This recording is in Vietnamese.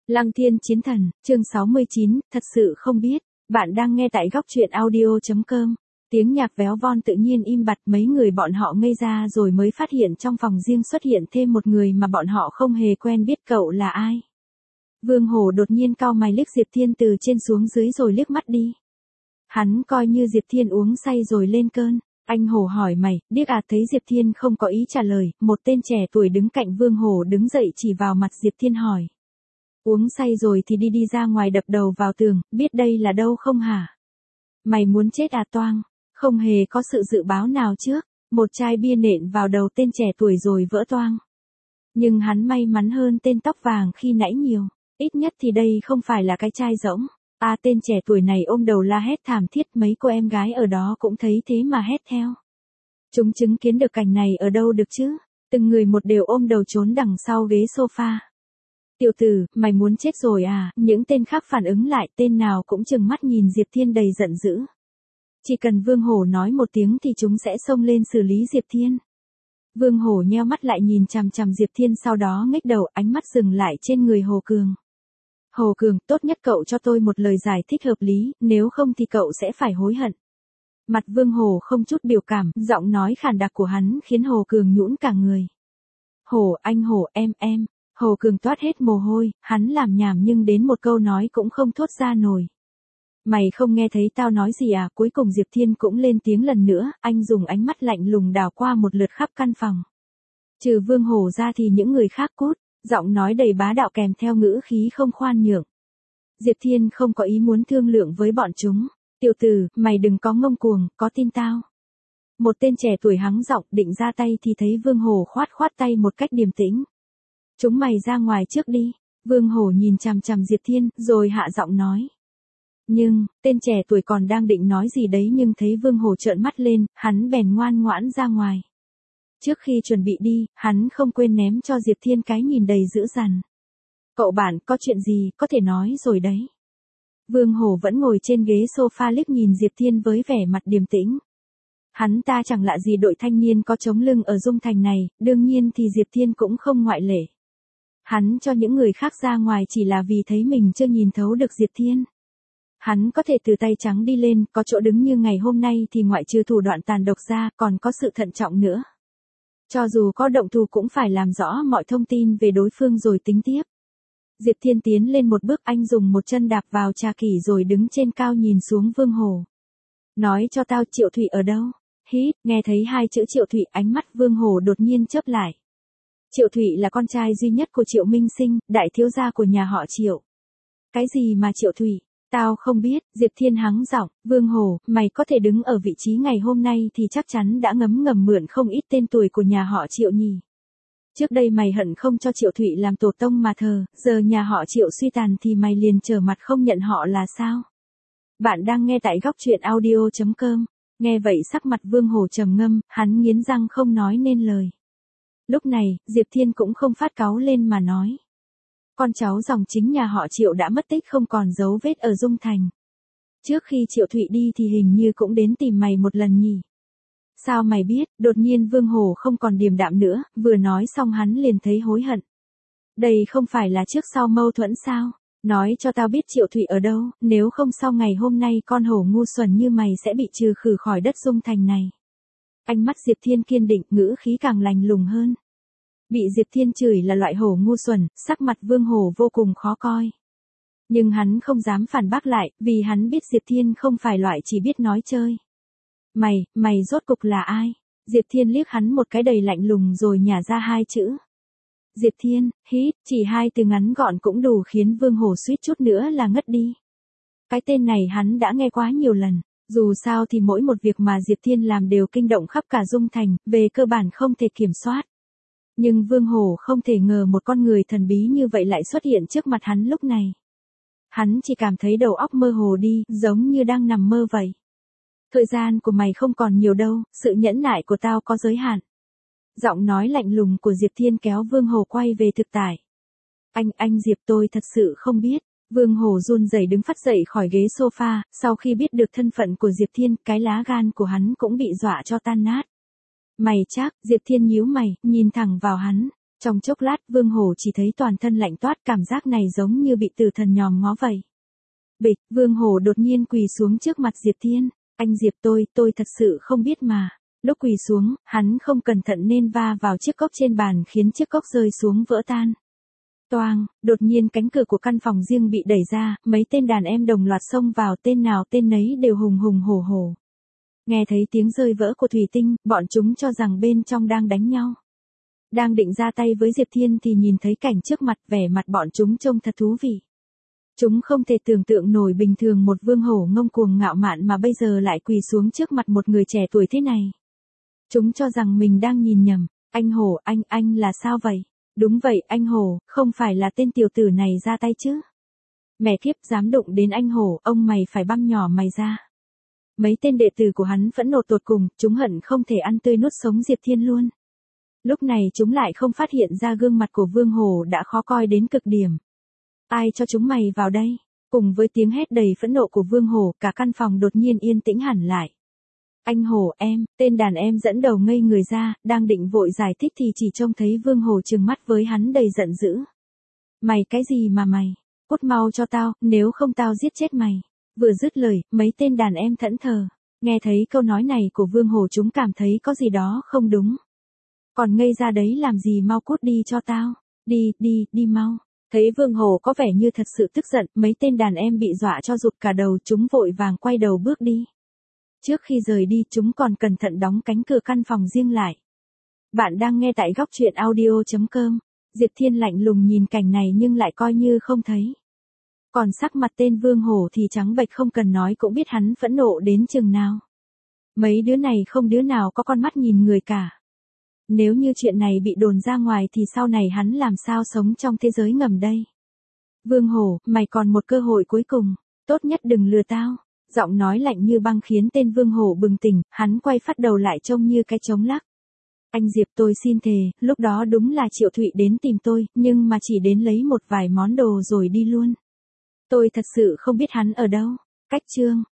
Lăng Thiên Chiến Thần, chương 69, thật sự không biết. Bạn đang nghe tại góc truyện audio.com. Tiếng nhạc véo von tự nhiên im bặt, mấy người bọn họ ngây ra rồi mới phát hiện trong phòng riêng xuất hiện thêm một người mà bọn họ không hề quen biết. Cậu là ai? Vương Hổ đột nhiên cau mày liếc Diệp Thiên từ trên xuống dưới rồi liếc mắt đi. Hắn coi như Diệp Thiên uống say rồi lên cơn. Anh Hổ hỏi mày, điếc à? Thấy Diệp Thiên không có ý trả lời, một tên trẻ tuổi đứng cạnh Vương Hổ đứng dậy chỉ vào mặt Diệp Thiên hỏi. Uống say rồi thì đi ra ngoài đập đầu vào tường, biết đây là đâu không hả? Mày muốn chết à toang? Không hề có sự dự báo nào trước, một chai bia nện vào đầu tên trẻ tuổi rồi vỡ toang. Nhưng hắn may mắn hơn tên tóc vàng khi nãy nhiều, ít nhất thì đây không phải là cái chai rỗng. Tên trẻ tuổi này ôm đầu la hét thảm thiết, mấy cô em gái ở đó cũng thấy thế mà hét theo. Chúng chứng kiến được cảnh này ở đâu được chứ? Từng người một đều ôm đầu trốn đằng sau ghế sofa. Tiểu tử, mày muốn chết rồi à? Những tên khác phản ứng lại, tên nào cũng trừng mắt nhìn Diệp Thiên đầy giận dữ. Chỉ cần Vương Hổ nói một tiếng thì chúng sẽ xông lên xử lý Diệp Thiên. Vương Hổ nheo mắt lại nhìn chằm chằm Diệp Thiên, sau đó ngếch đầu, ánh mắt dừng lại trên người Hồ Cường. Hồ Cường, tốt nhất cậu cho tôi một lời giải thích hợp lý, nếu không thì cậu sẽ phải hối hận. Mặt Vương Hổ không chút biểu cảm, giọng nói khàn đặc của hắn khiến Hồ Cường nhũn cả người. Hổ, anh Hổ, em. Hồ Cường toát hết mồ hôi, hắn làm nhảm nhưng đến một câu nói cũng không thốt ra nổi. Mày không nghe thấy tao nói gì à? Cuối cùng Diệp Thiên cũng lên tiếng lần nữa, anh dùng ánh mắt lạnh lùng đảo qua một lượt khắp căn phòng. Trừ Vương Hổ ra thì những người khác cút, giọng nói đầy bá đạo kèm theo ngữ khí không khoan nhượng. Diệp Thiên không có ý muốn thương lượng với bọn chúng. Tiểu tử, mày đừng có ngông cuồng, có tin tao. Một tên trẻ tuổi hắng giọng định ra tay thì thấy Vương Hổ khoát tay một cách điềm tĩnh. Chúng mày ra ngoài trước đi. Vương Hổ nhìn chằm chằm Diệp Thiên, rồi hạ giọng nói. Nhưng, tên trẻ tuổi còn đang định nói gì đấy nhưng thấy Vương Hổ trợn mắt lên, hắn bèn ngoan ngoãn ra ngoài. Trước khi chuẩn bị đi, hắn không quên ném cho Diệp Thiên cái nhìn đầy dữ dằn. Cậu bạn, có chuyện gì, có thể nói rồi đấy. Vương Hổ vẫn ngồi trên ghế sofa liếc nhìn Diệp Thiên với vẻ mặt điềm tĩnh. Hắn ta chẳng lạ gì đội thanh niên có chống lưng ở Dung Thành này, đương nhiên thì Diệp Thiên cũng không ngoại lệ. Hắn cho những người khác ra ngoài chỉ là vì thấy mình chưa nhìn thấu được Diệp Thiên. Hắn có thể từ tay trắng đi lên, có chỗ đứng như ngày hôm nay thì ngoại trừ thủ đoạn tàn độc ra còn có sự thận trọng nữa. Cho dù có động thủ cũng phải làm rõ mọi thông tin về đối phương rồi tính tiếp. Diệp Thiên tiến lên một bước, anh dùng một chân đạp vào trà kỷ rồi đứng trên cao nhìn xuống Vương Hổ. Nói cho tao Triệu Thụy ở đâu? Hít, nghe thấy hai chữ Triệu Thụy, ánh mắt Vương Hổ đột nhiên chớp lại. Triệu Thụy là con trai duy nhất của Triệu Minh Sinh, đại thiếu gia của nhà họ Triệu. Cái gì mà Triệu Thụy? Tao không biết. Diệp Thiên hắng giọng, Vương Hổ, mày có thể đứng ở vị trí ngày hôm nay thì chắc chắn đã ngấm ngầm mượn không ít tên tuổi của nhà họ Triệu nhỉ. Trước đây mày hận không cho Triệu Thụy làm tổ tông mà thờ, giờ nhà họ Triệu suy tàn thì mày liền trở mặt không nhận họ là sao? Bạn đang nghe tại góc truyện audio.com. Nghe vậy sắc mặt Vương Hổ trầm ngâm, hắn nghiến răng không nói nên lời. Lúc này, Diệp Thiên cũng không phát cáu lên mà nói. Con cháu dòng chính nhà họ Triệu đã mất tích không còn dấu vết ở Dung Thành. Trước khi Triệu Thụy đi thì hình như cũng đến tìm mày một lần nhỉ. Sao mày biết? Đột nhiên Vương Hổ không còn điềm đạm nữa, vừa nói xong hắn liền thấy hối hận. Đây không phải là trước sau mâu thuẫn sao? Nói cho tao biết Triệu Thụy ở đâu, nếu không sau ngày hôm nay con hổ ngu xuẩn như mày sẽ bị trừ khử khỏi đất Dung Thành này. Ánh mắt Diệp Thiên kiên định, ngữ khí càng lạnh lùng hơn. Bị Diệp Thiên chửi là loại hổ ngu xuẩn, sắc mặt Vương Hổ vô cùng khó coi. Nhưng hắn không dám phản bác lại, vì hắn biết Diệp Thiên không phải loại chỉ biết nói chơi. Mày rốt cục là ai? Diệp Thiên liếc hắn một cái đầy lạnh lùng rồi nhả ra hai chữ. Diệp Thiên, hít, chỉ hai từ ngắn gọn cũng đủ khiến Vương Hổ suýt chút nữa là ngất đi. Cái tên này hắn đã nghe quá nhiều lần. Dù sao thì mỗi một việc mà Diệp Thiên làm đều kinh động khắp cả Dung Thành, về cơ bản không thể kiểm soát. Nhưng Vương Hổ không thể ngờ một con người thần bí như vậy lại xuất hiện trước mặt hắn lúc này. Hắn chỉ cảm thấy đầu óc mơ hồ đi, giống như đang nằm mơ vậy. Thời gian của mày không còn nhiều đâu, sự nhẫn nại của tao có giới hạn. Giọng nói lạnh lùng của Diệp Thiên kéo Vương Hổ quay về thực tại. Anh Diệp, tôi thật sự không biết. Vương Hổ run rẩy đứng phắt dậy khỏi ghế sofa, sau khi biết được thân phận của Diệp Thiên, cái lá gan của hắn cũng bị dọa cho tan nát. Mày chắc? Diệp Thiên nhíu mày, nhìn thẳng vào hắn. Trong chốc lát Vương Hổ chỉ thấy toàn thân lạnh toát, cảm giác này giống như bị tử thần nhòm ngó vậy. Bịch, Vương Hổ đột nhiên quỳ xuống trước mặt Diệp Thiên. Anh Diệp, tôi thật sự không biết mà. Lúc quỳ xuống, hắn không cẩn thận nên va vào chiếc cốc trên bàn khiến chiếc cốc rơi xuống vỡ tan. Toang, đột nhiên cánh cửa của căn phòng riêng bị đẩy ra, mấy tên đàn em đồng loạt xông vào, tên nào tên nấy đều hùng hùng hổ hổ. Nghe thấy tiếng rơi vỡ của thủy tinh, bọn chúng cho rằng bên trong đang đánh nhau. Đang định ra tay với Diệp Thiên thì nhìn thấy cảnh trước mặt, vẻ mặt bọn chúng trông thật thú vị. Chúng không thể tưởng tượng nổi bình thường một Vương Hổ ngông cuồng ngạo mạn mà bây giờ lại quỳ xuống trước mặt một người trẻ tuổi thế này. Chúng cho rằng mình đang nhìn nhầm. Anh Hổ, anh là sao vậy? Đúng vậy, anh Hổ, không phải là tên tiểu tử này ra tay chứ? Mẹ kiếp, dám đụng đến anh Hổ, ông mày phải băm nhỏ mày ra. Mấy tên đệ tử của hắn phẫn nộ tột cùng, chúng hận không thể ăn tươi nuốt sống Diệp Thiên luôn. Lúc này chúng lại không phát hiện ra gương mặt của Vương Hổ đã khó coi đến cực điểm. Ai cho chúng mày vào đây? Cùng với tiếng hét đầy phẫn nộ của Vương Hổ, cả căn phòng đột nhiên yên tĩnh hẳn lại. Anh Hổ, em, tên đàn em dẫn đầu ngây người ra, đang định vội giải thích thì chỉ trông thấy Vương Hổ trừng mắt với hắn đầy giận dữ. Mày cái gì mà mày? Cút mau cho tao, nếu không tao giết chết mày. Vừa dứt lời, mấy tên đàn em thẫn thờ. Nghe thấy câu nói này của Vương Hổ chúng cảm thấy có gì đó không đúng. Còn ngây ra đấy làm gì, mau cút đi cho tao. Đi mau. Thấy Vương Hổ có vẻ như thật sự tức giận, mấy tên đàn em bị dọa cho rụt cả đầu, chúng vội vàng quay đầu bước đi. Trước khi rời đi chúng còn cẩn thận đóng cánh cửa căn phòng riêng lại. Bạn đang nghe tại góc truyện audio.com. Diệp Thiên lạnh lùng nhìn cảnh này nhưng lại coi như không thấy. Còn sắc mặt tên Vương Hổ thì trắng bệch, không cần nói cũng biết hắn phẫn nộ đến chừng nào. Mấy đứa này không đứa nào có con mắt nhìn người cả. Nếu như chuyện này bị đồn ra ngoài thì sau này hắn làm sao sống trong thế giới ngầm đây? Vương Hổ, mày còn một cơ hội cuối cùng, tốt nhất đừng lừa tao. Giọng nói lạnh như băng khiến tên Vương Hổ bừng tỉnh, hắn quay phát đầu lại trông như cái trống lắc. Anh Diệp, tôi xin thề, lúc đó đúng là Triệu Thụy đến tìm tôi, nhưng mà chỉ đến lấy một vài món đồ rồi đi luôn. Tôi thật sự không biết hắn ở đâu. Cách chương